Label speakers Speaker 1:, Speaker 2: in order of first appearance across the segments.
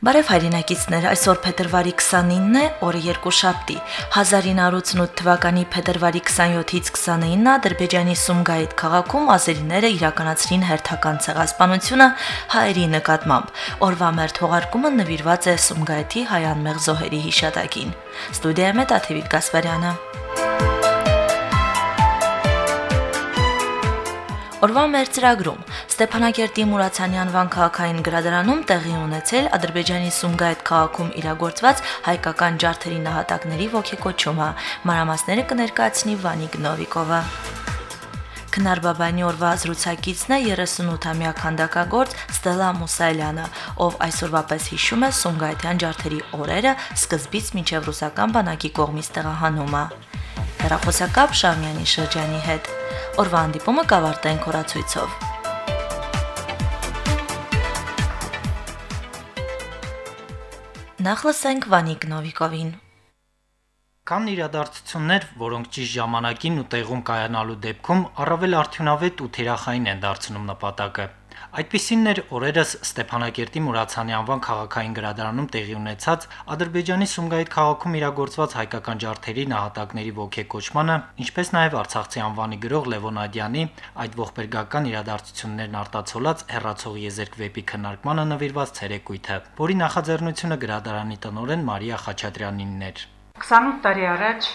Speaker 1: Բարև հայրենակիցներ, այսօր փետրվարի 29-ն է, օրը երկուշաբթի։ 1988 թվականի փետրվարի 27-ից 29-ը Ադրբեջանի Սումգայիթ քաղաքում ազերիները իրականացրին հերթական ցեղասպանությունը հայերի նկատմամբ։ Օրվա մեր թողարկումը նվիրված է Սումգայիթի հայ անմեղ զոհերի հիշատակին։ Ստուդիայում է Տաթևիկ Գասպարյանը։ Օրվա մեր ծրագրում Ստեփանակերտի Մուրացյանի անվան քաղաքային գրադարանում տեղի ունեցել Ադրբեջանի Սումգայիթ քաղաքում իրագործված հայկական ջարդերի նահատակների ոգեկոչումը։ Մանրամասները կներկայացնի Վանիկ Նովիկովը։ Քնարբաբանի օրվա զրուցակիցն է 38-ամյա քանդակագործ Ստելա Մուսայելյանը, ով այսօրվա պես հիշում է Սումգայիթյան ջարդերի օրերը սկզբից մինչև ռուսական բանակի կողմից տեղահանումը։ Հեռախոսակապ Շամյանի շրջանի հետ։ Օրվա հանդիպումը կավարտենք հորացույցով։ Նախ լսենք Վանիկ Նովիկովին։
Speaker 2: Կան իրադարձություններ, որոնք ճիշտ ժամանակին ու տեղում կայանալու դեպքում առավել արդյունավետ ու թիրախային են դարձնում նպատակը։ Այդպիսին էր օրերս Ստեփանակերտի Մուրացյանի անվան քաղաքային գրադարանում տեղի ունեցած Ադրբեջանի Սումգայիթ քաղաքում իրագործված հայկական ջարդերի նահատակների ոգեկոչմանը, ինչպես նաև Արցախցի անվանի գրող Լևոն Ադյանի այդ ողբերգական իրադարձություններն արտացոլած հեռացող եզերք վեպի քննարկմանը նվիրված ցերեկույթը, որի նախաձեռնությունը գրադարանի տնօրեն Մարիա Խաչատրյանինն էր։
Speaker 3: 28 տարի առաջ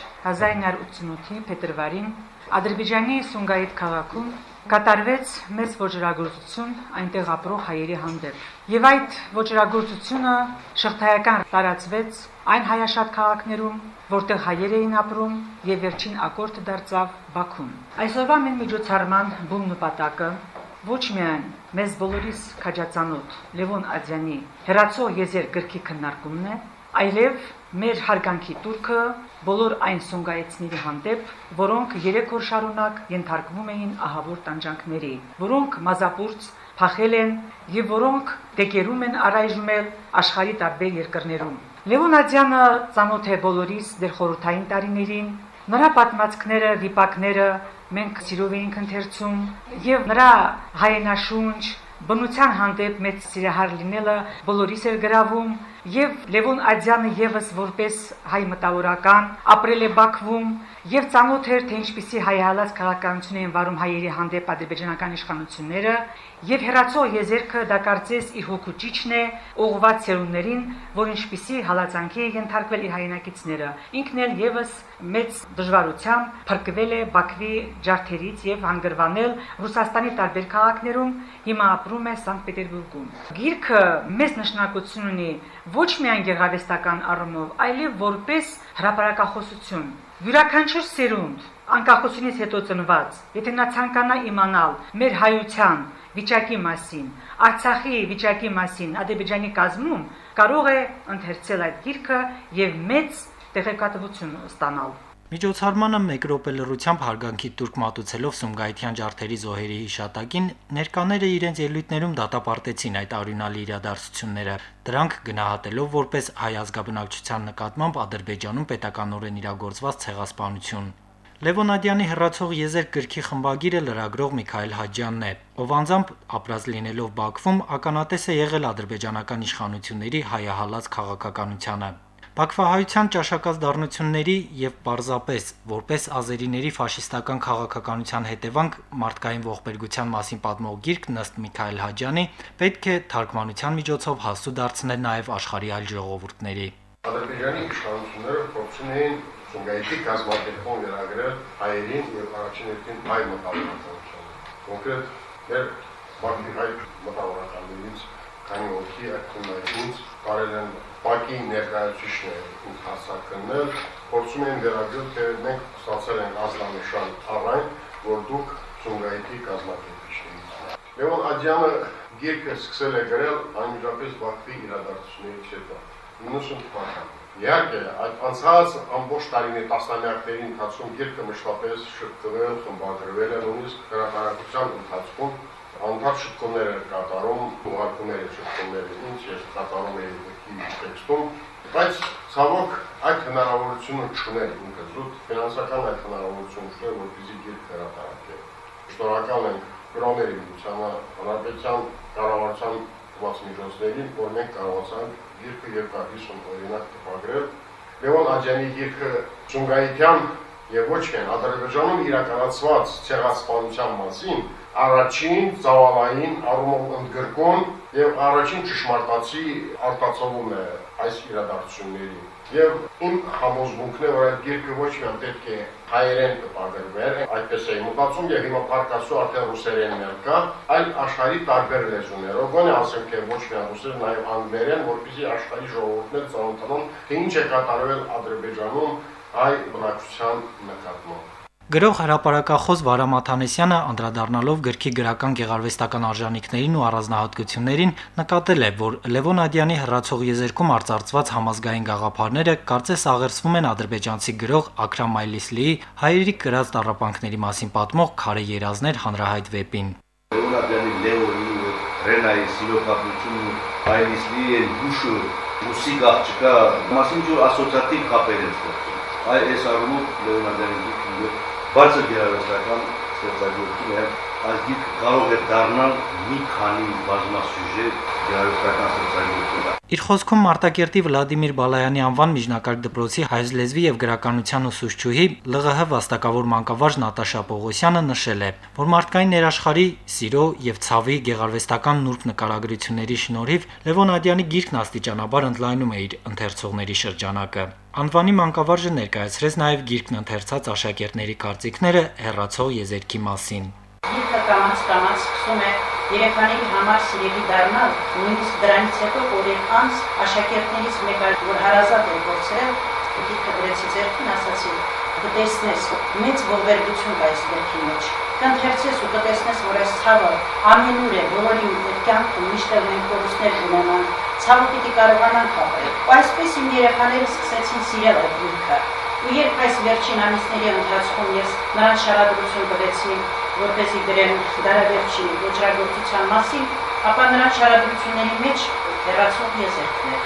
Speaker 3: 1988-ի փետրվարին Ադրբեջանի Սումգայիթ քաղաքում կատարվեց մեծ ոճրագործություն այնտեղ ապրող հայերի հանդեպ։ Եվ այդ ոճրագործությունը շղթայական տարածվեց այն հայաշատ քաղաքներում, որտեղ հայեր էին ապրում եւ վերջին ակորդը դարձավ Բաքուն։ Այսօրվա մեր միջոցառման բուն նպատակը ոչ միայն մեզ բոլորիս քաջածանոթ Լևոն Ադյանի հերացող եզեր գրքի քննարկումն է, այլև մեր հարգանքի տուրքը բոլոր այն սումգայիցների հանդեպ, որոնք 3 օր շարունակ ենթարկվում էին ահավոր տանջանքների, որոնք մազապուրց փախել են եւ որոնք դեկերում են առայժմ էլ աշխարհի տարբեր երկրներում։ Լևոն Ադյանը ծանոթ է բոլորիս դեր խորհրդային տարիներին, նրա պատմվածքները, վիպակները մենք սիրով էինք ընթերցում եւ նրա հայենաշունչ բնության հանդեպ մեծ սիրահար լինելը բոլորիս էր գրավում եւ Լևոն Ադյանը եւս որպես հայ մտավորական ապրել է Բաքվում եւ ծանոթ էր թե ինչպիսի հայահալած քաղաքականություն են վարում հայերի հանդեպ ադրբեջանական իշխանությունները եւ հերացող եզերքը դա կարծես իր հոգուճիչն է ուղղված ցերուններին, որ ինչպիսի հալածանքի ենթարկվել իր հայրենակիցները։ Ինքն էլ եւս մեծ դժվարությամբ փրկվել է Բաքվի ջարդերից եւ հանգրվանել Ռուսաստանի տարբեր քաղաքներում, հիմա ապրում է Սանկտ Պետերբուրգում։ Գիրքը մեծ նշանակություն ունի ոչ միայն գեղարվեստական առումով, այլև որպես հրապարակախոսություն։ Յուրաքանչյուր սերունդ անկախությունից հետո ծնված, եթե նա ցանկանա իմանալ մեր հայության վիճակի մասին, Արցախի վիճակի մասին Ադրբեջանի կազմում, կարող է ընթերցել այդ գիրքը եւ մեծ տեղեկատվություն ստանալ։
Speaker 2: Միջոցառմանը մեկ րոպե լռությամբ հարգանքի տուրք մատուցելով Սումգայիթյան ջարդերի զոհերի հիշատակին ներկաները իրենց ելույթներում դատապարտեցին այդ արյունալի իրադարձությունները, դրանք գնահատելով որպես հայ ազգաբնակչության նկատմամբ Ադրբեջանում պետականորեն իրագործված ցեղասպանություն։ Լևոն Ադյանի հեռացող եզերք գրքի խմբագիրը լրագրող Միքայել Հաջյանն է, ով անձամբ ապրած լինելով Բաքվում ականատես է եղել ադրբեջանական իշխանությունների հայահալած քաղաքականությանը։ Բաքվահայության ճաշակած դառնությունների եւ պարզապես որպես ազերիների ֆաշիստական քաղաքականության հետևանք մարդկային ողբերգության մասին պատմող գիրքն ըստ Միքայել Հաջյանի պետք է թարգմանության միջոցով հասու դարձնել նաեւ աշխարհի այլ ժողովուրդների։
Speaker 4: Ադրբեջանի իշխանությունները փորձում էին Սումգայիթի կազմակերպում վերագրել հայերին եւ առաջին հերթին հայ մտավորականությանը։ Կոնկրետ մեր Բաքվի հայ մտավորականներից քանի օքի այդ քննարկումից կարել են Բաքվի ներկայացուցիչները հասցակնել, փորձում են վերագրել, թե մենք ստացել ենք ազգանշան առայն, որ դուք Սումգայիթի կազմակերպիչներից եք։ Լևոն Ադյանը գիրքը սկսել է գրել անմիջապես Բաքվի իրադարձություններից հետո 90 թվականին։ Իհարկե, այդ անցած ամբողջ տարիների տասնամյակների ընթացքում գիրքը մշտապես շփվել, խմբագրվել է, նույնիսկ հրապարակության ընթացքում անդադար շփումներ էր կատարում, ուղարկումներ էր շփումները, ինչ ես կատարում էի գրքի տեքստում, բայց ցավոք այդ հնարավորությունը չուներ ինքը զուտ ֆինանսական այդ հնարավորությունը չուներ, որպեսզի գիրք հրապարակե։ Շնորհակալ ենք գրողների միությանը, հանրապետության կառավարության ստեղծված միջոցներին, որ մենք կարողացանք գիրքը 250 օրինակ տպագրել։ Լևոն Աջյանի գիրքը Սումգայիթյան եւ ոչ միայն Ադրբեջանում իրականացված ցեղասպանության մասին առաջին ծավալային առումով ընդգրկուն եւ առաջին ճշմարտացի արտացոլում է այս իրադարձությունների։ Եվ իմ համոզմունքն է, որ այդ գիրքը ոչ միայն պետք է հայերեն տպագրվեր, այդպես էի մտածում եւ հիմա փառքասու արդեն ռուսերենն էլ կա, այլ աշխարհի տարբեր լեզուներով, գոնե ասենք թե ոչ միայն ռուսերեն, նաեւ անգլերեն, որպեսզի աշխարհի ժողովուրդները ծանոթանան, թե ինչ է կատարվել Ադրբեջանում հայ բնակչության նկատմամբ։
Speaker 2: Գրող հրապարակախոս Վարամ Աթանեսյանը անդրադառնալով գրքի գրական գեղարվեստական արժանինքներին ու առանձնահատկություններին նկատել է, որ Լևոն Ադյանի հռացող եզերքում արծարծված համազգային գաղափարները կարծես աղերսվում են ադրբեջանցի գրող Աքրամ Այլիսլիի հայերի կրած տառապանքների մասին պատմող Քարե երազներ հանրահայտ վեպին։
Speaker 5: Լևոն Ադյանի Լեոյի, Ռենայի սիրոքապությունը, Այլիսլիի հուշը, մուսիկ աղջկա, մասին որ ասոցիատիվ կապեր են ստեղծում։ Այս առումով Լևոն Ադյանի գիրքը բարձր գեղարվեստական ստեղծագործություն է, այս գիրքը կարող է դառնալ մի քանի բազմասյուժե գեղարվեստական ստեղծագործություն։
Speaker 2: Իր խոսքում Մարտակերտի Վլադիմիր Բալայանի անվան միջնակարգ դպրոցի հայ լեզվի եւ գրականության ուսուցչուհի ԼՂՀ վաստակավոր մանկավարժ Նատաշա Պողոսյանը նշել է, որ մարդկային ներաշխարհի սիրո եւ ցավի գեղարվեստական նուրբ նկարագրությունների շնորհիվ Լևոն Ադյանի գիրքն աստիճանաբար ընդլայնում է իր ընթերցողների շրջանակը։ Անվանի մանկավարժը ներկայացրեց նաև գիրքն ընթերցած աշակերտների կարծիքները հեռացող եզերքի մասին։
Speaker 6: Գիրքը կամաց սկսում է երեխաների համար սիրելի դառնալ, նույնիսկ դրանից հետո օրեր անց աշակերտներից մեկը, որ հարազատ է գործել, գիրքը գրեցի ձեռքին, ասացի, կտեսնես, մեծ ողբերգություն կա այս գրքի մեջ, կընթերցես ու կտեսնես, որ այս ցավը ամենուր է, բոլորի կյանքում միշտ մենք կորուստներ ունենան, ցավը պիտի կարողանան խաղալ։ Այսպես իմ երեխաները սկսեցին սիրել այդ գիրքը։ Ու երբ այս վերջին ամիսների ընթացքում ես նրանց շարադրություն տվեցի, որպեսզի գրեն դարավերջի ոճրագործության մասին, ապա նրանց շարադրությունների մեջ հեռացող եզերքներ։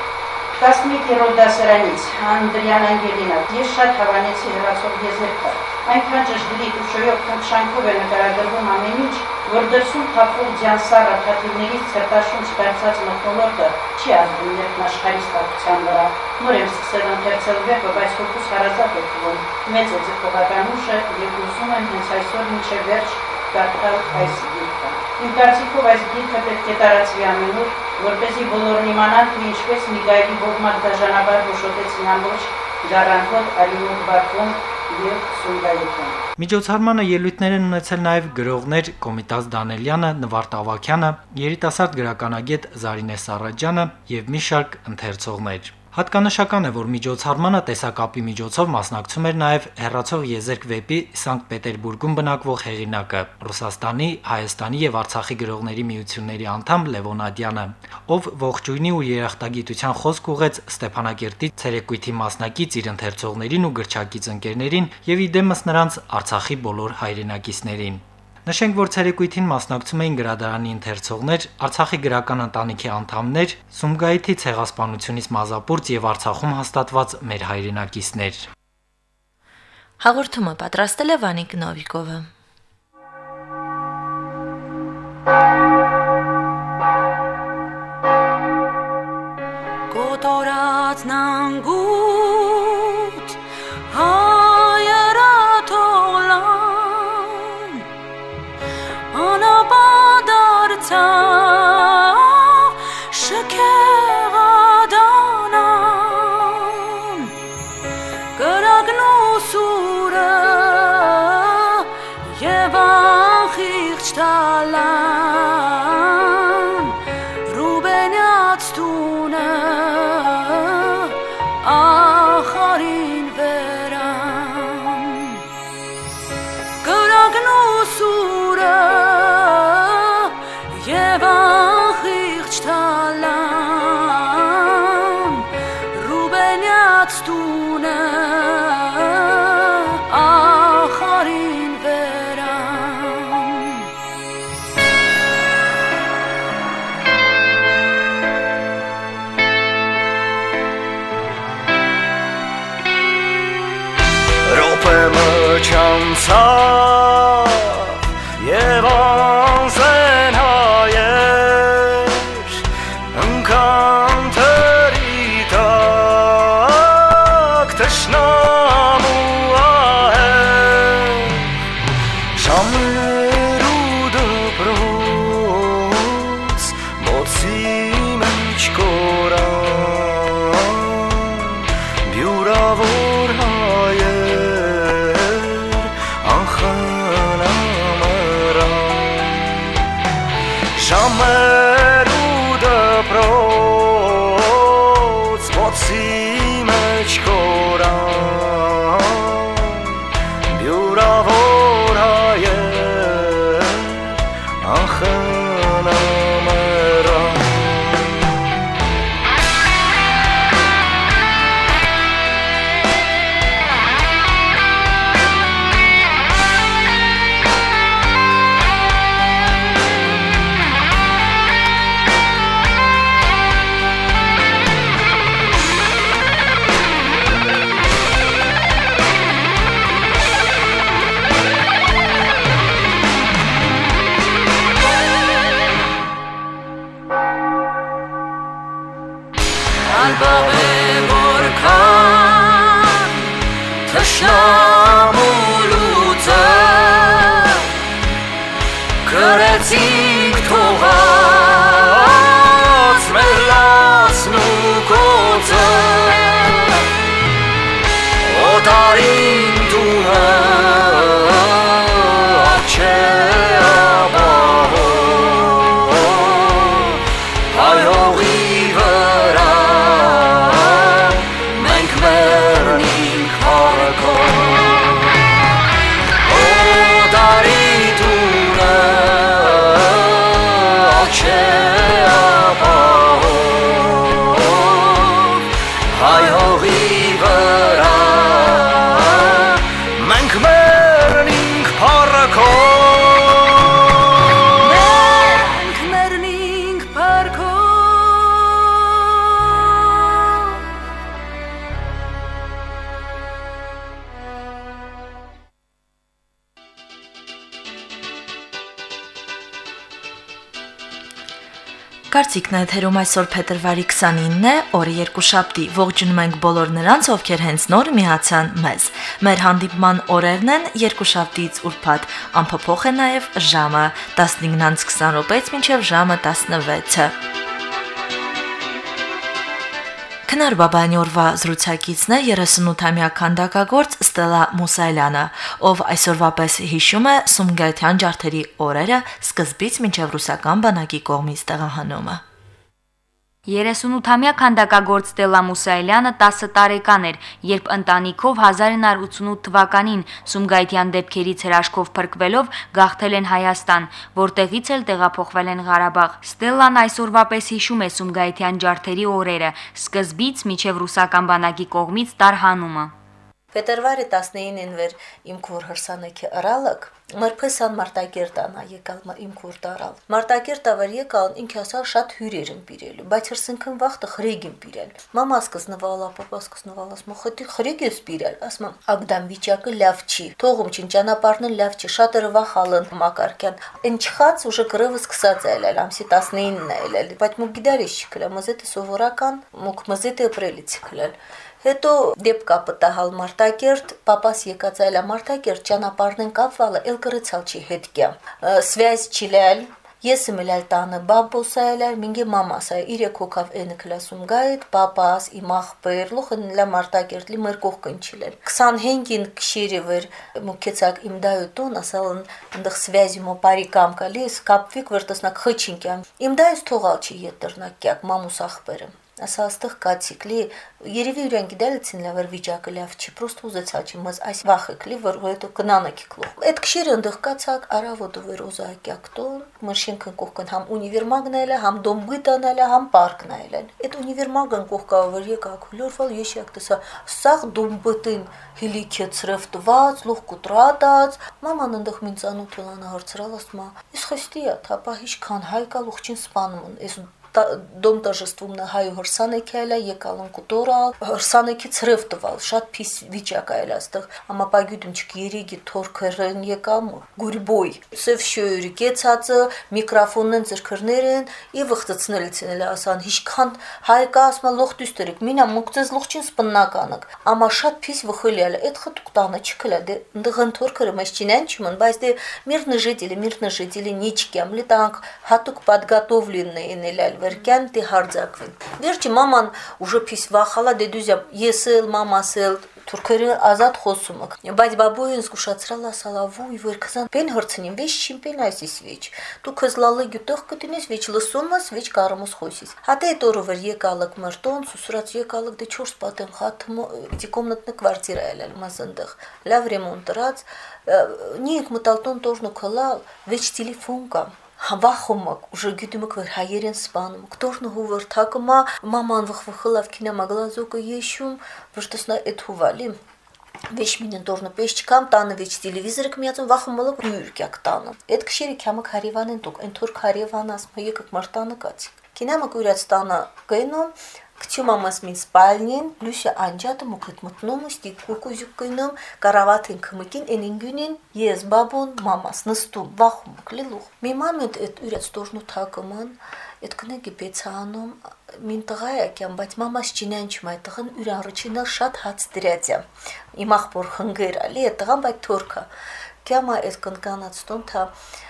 Speaker 6: 11-րդ դասարանից Անդրիան Անգելինա, ես շատ հավանեցի հեռացող եզերքը։ Այնքան ճշգրիտ ու շոյող քնքշանքով է նկարագրվում ամեն ինչ, որ դրսում թափող ձյան ռաթաթիվներից ցրտաշունչ դարձած մթնոլորտը չի ազդում ներքնաշխարհի ստացության վրա։ Նոր եմ սկսել ընթերցել վեպը, բայց հոգուս հարազատ է թվում։ Մեծ է ձգողական ուժը եւ ուզում եմ հենց այսօր մինչեւ վերջ կարդալ այս գիրքը։ Իմ կարծիքով այս գիրքը պետք է տարածվի ամենուր, որպեսզի բոլորն իմանան, թե ինչպես մի գայլի ողմակ դաժանաբար հոշոտեցին ամբողջ Գառանկոտ, Արինուկ, Բաքվում եւ Սումգայիթում։
Speaker 2: Միջոցառմանը ելույթներ են ունեցել նաև գրողներ Կոմիտաս Դանելյանը, Նվարդ Ավագյանը, երիտասարդ գրականագետ Զարինե Սարաջյանը եւ մի շարք ընթերցողներ։ Հատկանշական է, որ միջոցառմանը տեսակապի միջոցով մասնակցում էր նաև հեռացող եզերք վեպի Սանկտ Պետերբուրգում բնակվող հեղինակը, Ռուսաստանի, Հայաստանի եւ Արցախի գրողների միությունների անդամ Լևոն Ադյանը, ով ողջույնի ու երախտագիտության խոսք ուղեց Ստեփանակերտի ցերեկույթի մասնակից իր ընթերցողներին ու գրչակից ընկերներին եւ իդեմս նրանց Արցախի բոլոր հայրենակիցներին։ Նշենք, որ ցերեկույթին մասնակցում էին գրադարանի ընթերցողներ, Արցախի գրական ընտանիքի անդամներ, Սումգայիթի ցեղասպանությունից մազապուրծ եւ Արցախում հաստատված մեր հայրենակիցներ։
Speaker 1: Հաղորդումը պատրաստել է Վանիկ Նովիկովը։
Speaker 7: Կոտորած նանգուտ Ռուբենյաց տունը
Speaker 8: Հացի մեջ կորան Բյուրավոր հայեր անխնամերան Շամուլուծը կրեցինք թողած մեր լացն ու կոցը օտարին տունը աչե ապահով հայողի վրա մենք մեռնինք հարակով
Speaker 1: Կարծիքն է թերում այսօր փետրվարի 29-ն է, օրը երկուշաբթի։ Ողջունում ենք բոլոր նրանց, ովքեր հենց նոր միացան մեզ։ Մեր հանդիպման օրերն են երկուշաբթիից ուրբաթ, անփոփոխ է նաև ժամը 15:20-ից մինչև ժամը 16-ը։ Քնար Բաբայանի օրվա զրուցակիցն է 38-ամյա քանդակագործ Ստելլա Մուսայելյանը, ով այսօրվա պես հիշում է Սումգայիթյան ջարդերի օրերը սկզբից մինչև ռուսական բանակի կողմից տեղահանումը։
Speaker 9: 38-ամյա քանդակագործ Ստելլա Մուսայելյանը 10 տարեկան էր, երբ ընտանիքով 1988 թվականին Սումգայիթյան դեպքերից հրաշքով փրկվելով գաղթել են Հայաստան, որտեղից էլ տեղափոխվել են Ղարաբաղ։ Ստելլան այսօրվա պես հիշում է Սումգայիթյան ջարդերի օրերը, սկզբից մինչև ռուսական բանակի կողմից տարհանումը։
Speaker 10: Փետրվարի 19-ին վեր իմ քուր հրսանեքի ըրալակ մրփեսան մարտակերտանա եկալ իմ քուր տարալ մարտակերտա վեր եկալ ինքը ասա շատ հյուրեր եմ բիրելու բայց հրսնքն վախտը խրեգ եմ բիրել մամա սկզնվալա պապա սկզնվալաս մոխտի խրեգ ես բիրել ասում ագդամ վիճակը լավ չի թողում չին ճանապարհն լավ չի շատ ռվախալն մակարքյան ընչխած ուժը գրովը սկսած այլել ամսի 19-ն այլել բայց մուկ գիտարիշ չկլա մզետը սովորական մուկ մզետը ապրելից կլել Հետո դեպքա պտահալ Մարտակերտ, պապաս եկած այլա Մարտակերտ ճանապարհն կապվալը էլ կրեցալ չի հետքյա։ Связь չիլել, ես մելալ տանը բաբոսայել, մինգե մամասայ իրեք հոգավ էնը կլասում գայդ, պապաս իմ աղբեր, լոխն լա Մարտակերտ լի մեր կողքն չիլել։ 25-ին քշիրի վեր մուքեցակ իմ դայուտուն, ասալն ընդեղ связи մո բարի կամ կալիս, կապվիկ վրտեսնակ խչինքյամ։ Իմ դայս թողալ չի ետրնակյակ մամուս աղբերը։ Ասա աստեղ կացիկլի երևի իրեն գիտելիցին լավեր վիճակը լավ չի պրոստը ուզեցա չի մզ այս վախը որ հետո կնանաքի կլող այդ քշիրը ընդեղ կացակ արավոտը վեր ուզակյակտոն մշինքն կողքն համ ունիվերմագն այլը համ դոմբույտան այլը համ պարկն այլը այդ ունիվերմագն կողքա վեր եկա քլորվալ եշակ տեսա սաղ դոմբույտին հիլիքե ծրվտված լուխ կուտրատած մաման ընդեղ մինցանութոնանա հարցրալ ասма ես խստիա թապա հիշքան հայկա լուխչին սպանում ես Դոմ տաժստումնը հայ հրսանեքի այլա եկալն կուտորալ, հրսանեքի ծրև տվալ, շատ պիս վիճակ այլ աստեղ, ամապագյուդում չք երիգի թորքերն եկամ, գուրբոյ, սև շոյուրի կեցածը, միկրոֆոնն ծրքրներն, ի վղտծնելից են էլա ասան, հիշքան հայկա ասմա լող դուստերիք, մինա մուկծեզ լողչին սպննականակ, ամա շատ պիս վխելի այլա, էդ խտուկ տանը չկլա, դղն թորքերը մեզ չինեն չմն, բայց դե միրնը ժետիլի նիչկյամ, լի տանք հատուկ պատգատովլին են էլալ, Վերքյան դի հարձակվին։ Վերջի մաման ուժը պիս վախալա դեդուզյամ եսել մամասել թուրքերը ազատ խոսում եք։ Բայց բաբոյն զգուշացրալ ասալա վույ որ քզան բեն հրցնին վեճ չիմպեն այսիս վեճ։ Դու քզլալը գյուտող կտինես վեճ լսումս վեճ կարումս խոսիս։ Հատե տորովեր եկալակ մարտոն սուսրած եկալակ դե 4 պատեմ խաթմ դի կոմնատնը կվարտира ելել մազնդեղ։ Լավ ռեմոնտրած նիք մտալտոն տորնո կլա վեճ տելեֆոն կա։ Հավախոմակ уже գիտումք որ հայերեն սպանում կտորնը հուվր թակմա մաման վխվխլավ կինամագլազոկը եշում վշտսնա էդ հուվալի վեշմինն տորնը պես չկամ տանը վեճ տելևիզորը կմիացում վախոմալը յուրկյակ տանը այդ քշերի քամը հարիվանեն դուք այն թուրք հարիվանաս մեկը մարտանը կաց կինամը կուրած տանը գնում Кчумамас мин спальнин, Люся анджата мукет мутному стику кузюкином, караватин кымыкин энингюнин, ез бабон мамас насту вахум клилух. Ми мамет эт урят стожну такаман, эт кнеги пецаном, мин тагая кям бать мамас чинянчмай таган урян рычина шат хац дирятя. Имах бор хангера, ли эт таган бать турка. Кяма эт канканат стонта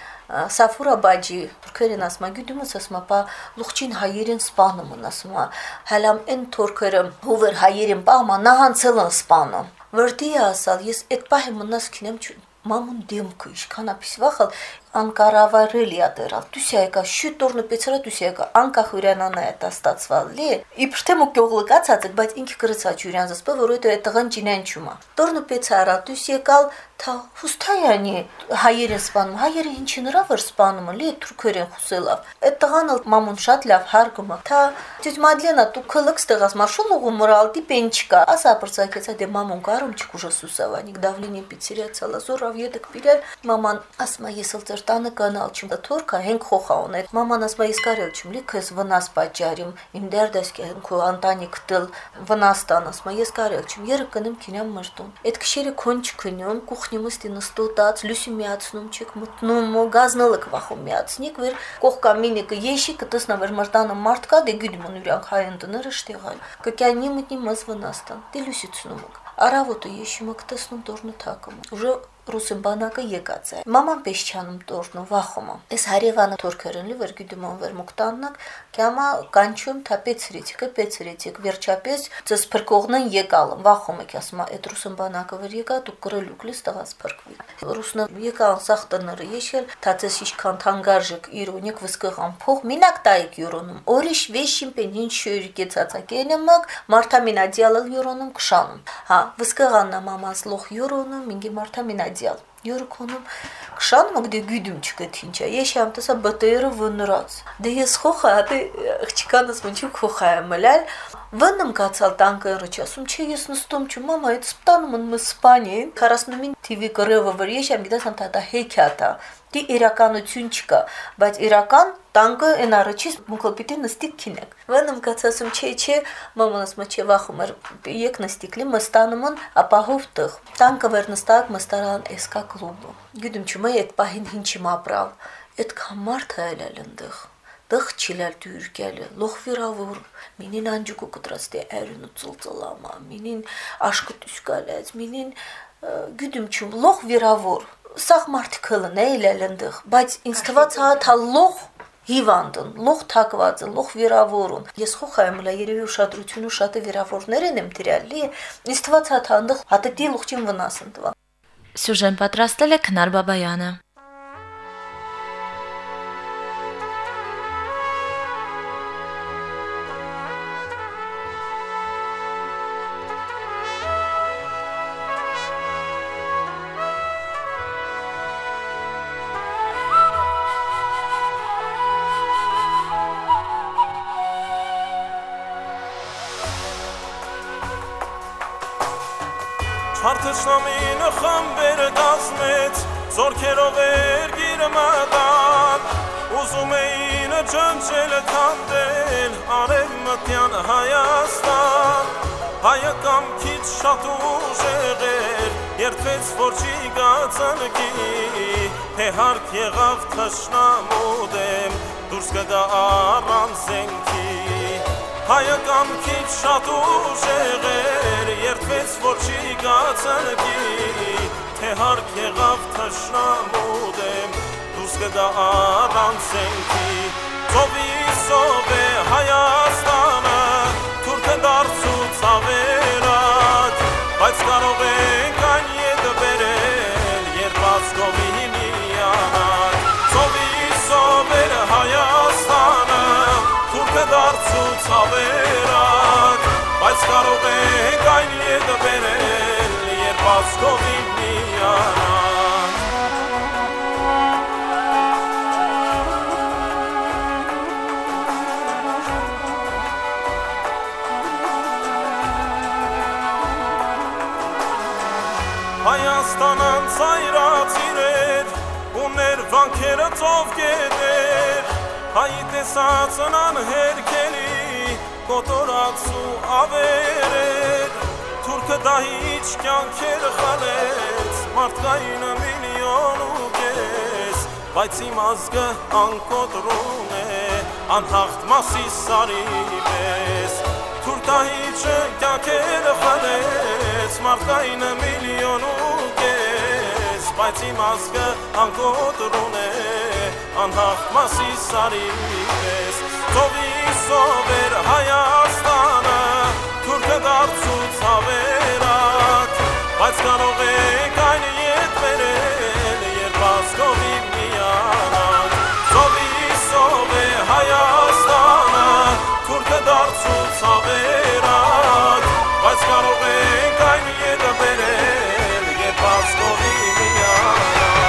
Speaker 10: Սաֆուրա բաջի թուրքերեն ասма գյուդումս ասма պա լուղջին հայերեն սպանում ասма հալամ են թուրքերը հուվեր հայերեն պա ամա նահանցելն սպանում վրդի ասալ ես այդ պահի մնաս քինեմ մամուն դեմքը իշքան ապիսվախալ անկարավարելի ադերալ դուսյայկա շուտ տորնը պեցրա դուսյայկա անկախ հյուրանանա է ստացվալի իբրտեմ ու կողլկացած բայց ինքը գրծած հյուրանզս բը որոյ է տղան ճինանչումա տորնը պեցարա դուսյեկալ թա հուստայանի հայերեն սպանում հայերը ինչի նրա վր սպանում լի թուրքերեն խուսելավ այդ տղան մամուն շատ լավ հարգում թա դու մադլենա դու քլքս տղաս մարշուլուղու մորալտի պենչկա ասա պրծակեցա դե մամուն կարում չկուժը սուսավանիկ դավլինի պիցերիացալա զորավ յետք բիրել մաման ասма եսել տանը կանալ չում թուրքա հենք խոխա ուներ մաման ասма ես կարել չում լի քս վնաս պատճառիմ իմ դերդեսկե քո անտանի կտել վնաստան ասма ես կարել չում երը կնեմ քինամ մրտուն այդ քշերը քոնչ քնում կուխնիմս տինստոտած լուսի միացնում չեք մտնում գազնալք վախում միացնիկ վեր կողքա մինիկը եշի կտեսնա վեր մրտանը մարդ կա դե գյդում ունուրանք հայ ընտները շտեղալ կկյանի մտնի մզ վնաստան դե լուսիցնում Արավոտը եշիմը կտեսնում տորնը թակում ուժը Ռուսին բանակը եկած է։ Մաման պեշչանում տորնու վախոմը։ Այս հարևանը թուրքերենլի վեր գյդումն վեր մուկտաննակ, կյամա կանչում թա պեցրիցիկ վերջապես ծս փրկողնն եկալն վախոմը կասմա այդ ռուսին բանակը վեր եկա դու կրելուկ լիս տղաս փրկվի։ Ռուսնը եկան սախտները եշել, թացես իշքան թանգարժիկ իրոնիկ վսկղան փող մինակ տայիկ յուրոնում։ Օրիշ վեշին պենին շյուրի կեցածակենեմակ մարտամինա դիալալ յուրոնում կշանում։ Հա, վսկղաննա մամաս լող յուրոնում, մինգի մարտամինա Դիալ Յուրքոնում քշանում ագդի գյդում չկթինչա եշամ տեսա բտերը վնրած դե ես խոխա դե աղջկանս մնչու խոխա մլալ վնում կացալ տանկը ռոչասում չի ես նստում չու մամա այդ սպտանում մը սպանին 49 TV կրևը վր եշամ գիտասամ տա հեքյատա դի իրականություն չկա բայց իրական տանկը են առաջից մուկլպիտի նստիկ քինեք վնում կացասում չի մամանս մը չի վախում եկ նստիկլի մստանումն ապահով տղ տանկը վեր նստակ մստարան էսկա կլուբը գիտում չու մայ այդ պահին ինչի մապրալ այդ կամարդ հայել ընդեղ Դղ չիլալ դուրկյալը, լող վիրավոր, մինին անջուկու կտրած դե әрինու ծլծլամա, մինին աշկտ ուսկալած, մինին գյուդում չում, լող վիրավոր, սաղ մարդիկըլն է իլել ընդեղ, բայց ինձ թված հա լող հիվանդն, լող թակվածը, լող վիրավորուն, ես խոխայ մլա երևի ուշադրություն ու շատ է վիրավորներ են եմ տիրալի, ինձ թված հա ընդեղ հատետի լողջին վնաս ընդվա։
Speaker 1: Սյուժեն պատրաստել է Քնար Բաբայանը։
Speaker 8: Հարթշնամինը խամբերը դասմեց, զորքերով էր գիրը մատան, ուզում էին ճնչել թանդել, արև մտյան Հայաստան, հայը կամքից շատ ուժեղ էր, երդվեց որ չի գացնկի, թե հարկ եղավ թշնամու դեմ, դուրս կգա առանց զենքի, հայը կամքից շատ ուժեղ էր, երդվեց որ չի գացնկի, թե հարկ եղավ թշնամու դեմ, դուրս կգա առանց զենքի, ծովի է Հայաստանը, թուրքը դարձուց ավերակ, բայց ցավերակ, բայց կարող ենք այն ետը բերել, երբ ազգովին միանանք։ Հայաստանան ծայրացիրեր, ուներ վանքերը ծով գետեր, հայի տեսածն անհերքելի, կոտորած ու ավերեր, թուրքը դահիճ կյանքեր խալեց, մարդկայինը միլիոն ու կես, բայց իմ ազգը անկոտրում է, անհաղթ մասի սարի պես, թուր դահիճը կյանքեր խալեց, մարդկայինը միլիոն ու կես, բայց իմ ազգը անկոտրում է, անհաղթ մասի սարի պես, ծովի սովեր Հայաստանը, թուրքը դարձուց հավերակ, բայց կարող եք այն ետ վերել, երբ ազգովի միանանք, ծովի սովեր Հայաստանը, թուրքը դարձուց հավերակ, բայց կարող եք այն ետ վերել, երբ ազգովի միանանք։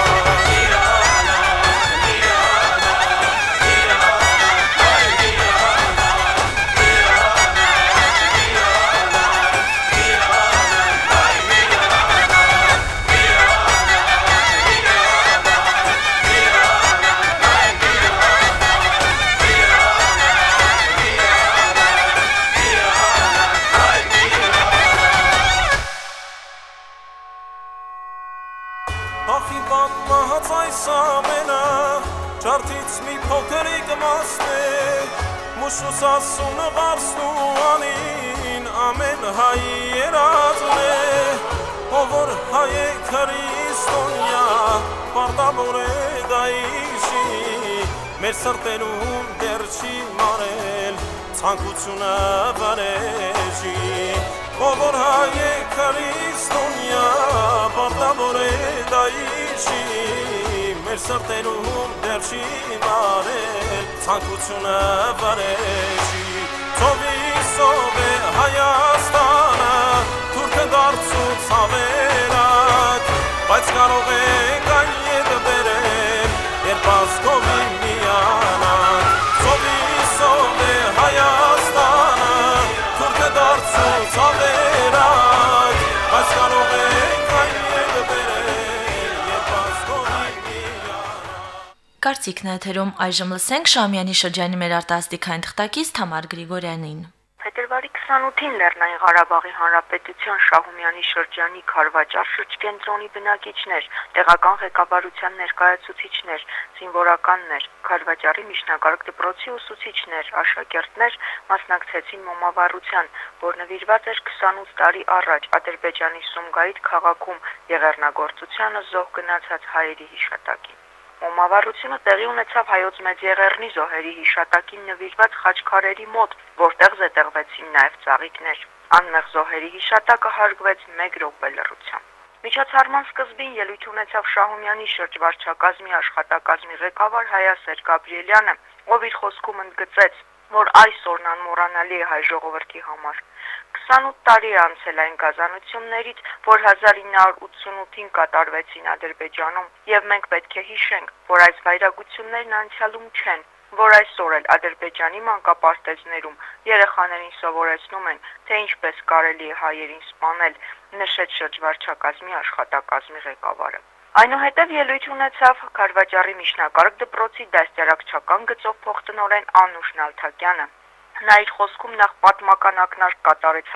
Speaker 8: Ախի պատմած այս ամենը, ճարդից մի փոքրիկ մասն է, մուշուս ասունը վարսնու անին, ամեն հայի երածն է, ով որ հայ է քրիստոնյա, պարտավոր է դա իշի, մեր սրտերում դեռ չի մարել, ցանկությունը վարեժի, ով որ հայ է քրիստոնյա, պարտավոր է դա իշի, մեր սրտերում դեռ չի մարել, ցանկությունը վարեժի, ծովի սով է Հայաստանը, թուրքը դարձուց հավերակ, բայց կարող ենք այն ետը բերել, երբ ազգովի միանանք, ծովի սով է Հայաստանը, թուրքը դարձուց հավերակ, բայց կարող ենք այն ետը բերել, երբ ազգովի միանանք։
Speaker 1: Կարծիքն է եթերում, այժմ լսենք Շամյանի շրջանի մեր արտասթիկային թղթակից Թամար Գրիգորյանին։
Speaker 11: Փետրվարի 28-ին Լեռնային Ղարաբաղի Հանրապետության Շահումյանի շրջանի Քարվաճար շրջկենտրոնի բնակիչներ, տեղական ղեկավարության ներկայացուցիչներ, զինվորականներ, Քարվաճարի միջնակարգ դպրոցի ուսուցիչներ, աշակերտներ մասնակցեցին մոմավառության, որ նվիրված էր 28 տարի առաջ Ադրբեջանի Սումգայիթ քաղաքում եղեռնագործությանը զոհ գնացած հայերի հիշատակին։ Մոմավառությունը տեղի ունեցավ Հայոց Մեծեղեռնի զոհերի հիշատակին նվիրված խաչքարերի մոտ, որտեղ զետեղվեցին նաև ծաղիկներ։ Անմեղ զոհերի հիշատակը հարգվեց 1 րոպե լռությամբ։ Միջոցառման սկզբին ելույթ ունեցավ Շահումյանի շրջվարչակազմի աշխատակազմի ղեկավար Հայասեր Գաբրիելյանը, ով իր խոսքում ընդգծեց, որ այսօրն անմոռանալի է հայ ժողովրդի համար։ 28 տարի է անցել այն գազանություններից, որ 1988-ին կատարվեցին Ադրբեջանում, եւ մենք պետք է հիշենք, որ այս վայրագություններն անցյալում չեն, որ այսօր էլ Ադրբեջանի մանկապարտեզներում երեխաներին սովորեցնում են, թե ինչպես կարելի է հայերին սպանել, նշեց շրջվարչակազմի աշխատակազմի ղեկավարը։ Այնուհետև ելույթ ունեցավ Քարվաճարի միջնակարգ դպրոցի դաստիարակչական գծով փոխտնօրեն Անուշ Նալթակյանը։ Նա իր խոսքում նախ պատմական ակնարկ կատարեց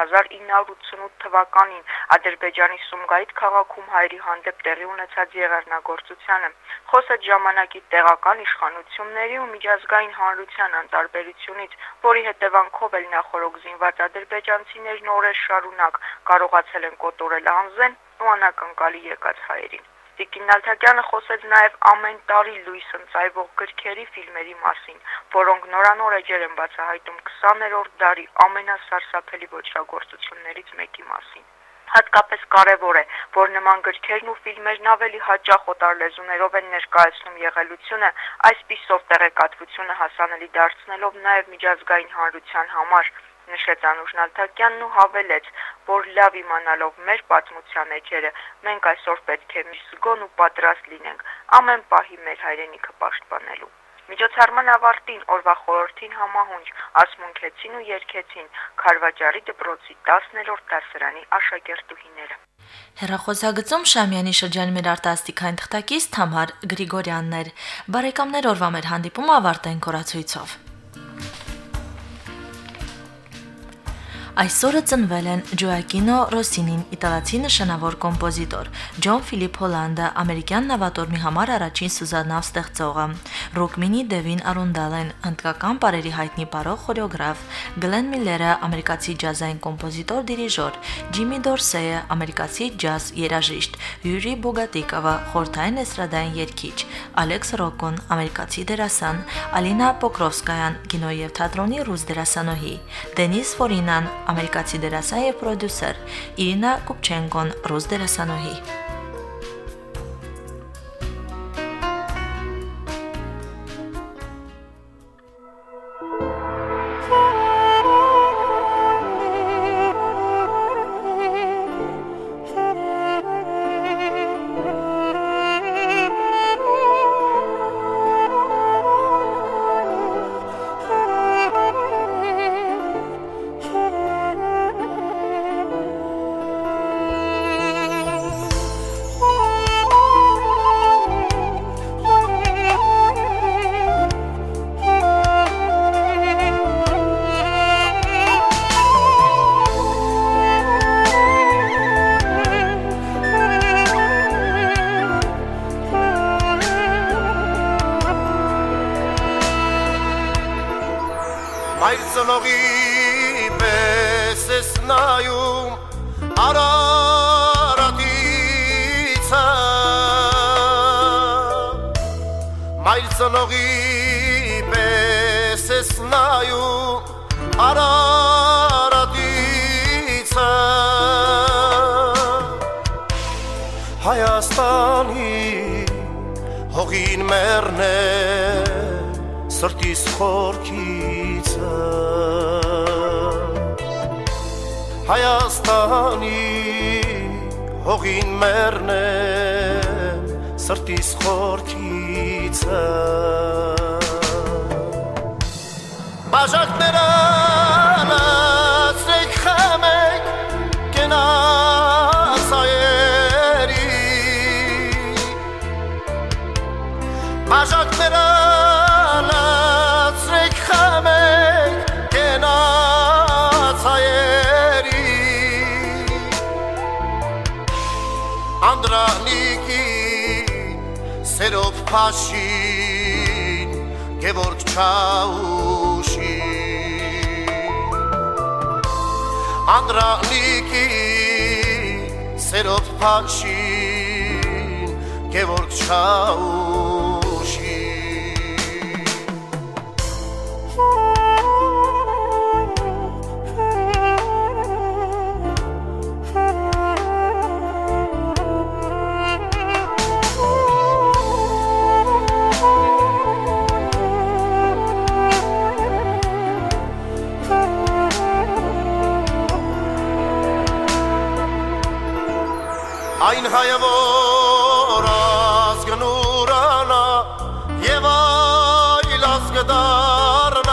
Speaker 11: 1988 թվականին Ադրբեջանի Սումգայիթ քաղաքում հայերի հանդեպ տեղի ունեցած եղեռնագործությանը, խոսեց ժամանակի տեղական իշխանությունների ու միջազգային հանրության անտարբերությունից, որի հետևանքով էլ նախորոք զինված ադրբեջանցիներն օրեր շարունակ կարողացել են կոտորել անզեն ու անակնկալի եկած հայերին։ Տիկին Նալթակյանը խոսեց նաև ամեն տարի լույս ընծայվող գրքերի ֆիլմերի մասին, որոնք նորանոր էջեր են բացահայտում 20-րդ դարի ամենասարսափելի ոճրագործություններից մեկի մասին։ Հատկապես կարևոր է, որ նման գրքերն ու ֆիլմերն ավելի հաճախ օտար լեզուներով են ներկայացնում եղելությունը, այսպիսով տեղեկատվությունը հասանելի դարձնելով նաև միջազգային հանրության համար, նշեց Անուշ Նալթակյանն ու հավելեց, որ լավ իմանալով մեր պատմության էջերը, մենք այսօր պետք է զգոն ու պատրաստ լինենք ամեն պահի մեր հայրենիքը պաշտպանելու։ Միջոցառման ավարտին օրվա խորհրդին համահունչ ասմունքեցին ու երգեցին Քարվաճարի դպրոցի 10-րդ դասարանի աշակերտուհիները։
Speaker 1: Հեռախոսագծում Շամյանի շրջանի մեր արտասթիկային թղթակից Թամար Գրիգորյանն էր։ Բարեկամներ, օրվա մեր հանդիպումը ավարտենք օրացույցով։ Այսօրը ծնվել են Ջոակինո Ռոսինին, իտալացի նշանավոր կոմպոզիտոր, Ջոն Ֆիլիպ Հոլանդը, ամերիկյան նավատորմի համար առաջին սուզանավ ստեղծողը, Ռուկմինի Դևին Արունդալեն, հնդկական պարերի հայտնի պարող խորեոգրաֆ, Գլեն Միլլերը, ամերիկացի ջազային կոմպոզիտոր, դիրիժոր, Ջիմի Դորսեյը, ամերիկացի ջազ երաժիշտ, Յուրի Բոգատիկովը, խորհրդային էստրադային երգիչ, Ալեքս Ռոկոն, ամերիկացի դերասան, Ալինա Պոկրովսկայան, կինո եւ թատրոնի ռուս դերասանուհի, Դենիս Ֆորինան, ամերիկացի դերասան եւ պրոդյուսեր, Իրինա Կուպչենկոն, ռուս դերասանուհի։
Speaker 12: Ծնողի պես ես նայում Արարատիցը Մայր ծնողի պես ես նայում Արարատիցը Հայաստանի հողին մերն է Սրտիս խորքիցը Հայաստանի հողին մերն է Սրտիս խորքիցը Բաժակները լացրեք խմեք կենաց այերի Բաժակները Անդրանիկի սերով փաշին Գևորգ Չաուշին Անդրանիկի սերով փաշին Գևորգ Չաուշին Այն հայը, որ ազգն ուրանա և այլ ազգ դառնա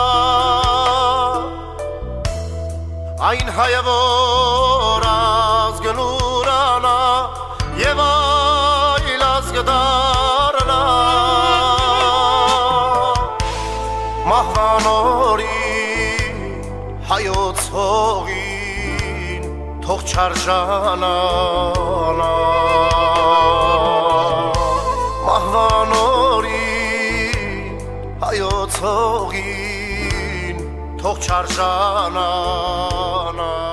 Speaker 12: Այն հայը, որ ազգն ուրանա և այլ ազգ դառնա Մահվան օրին հայոց հողին թող չարժանա Մահվան օրին հայոց հողին թող չարժանա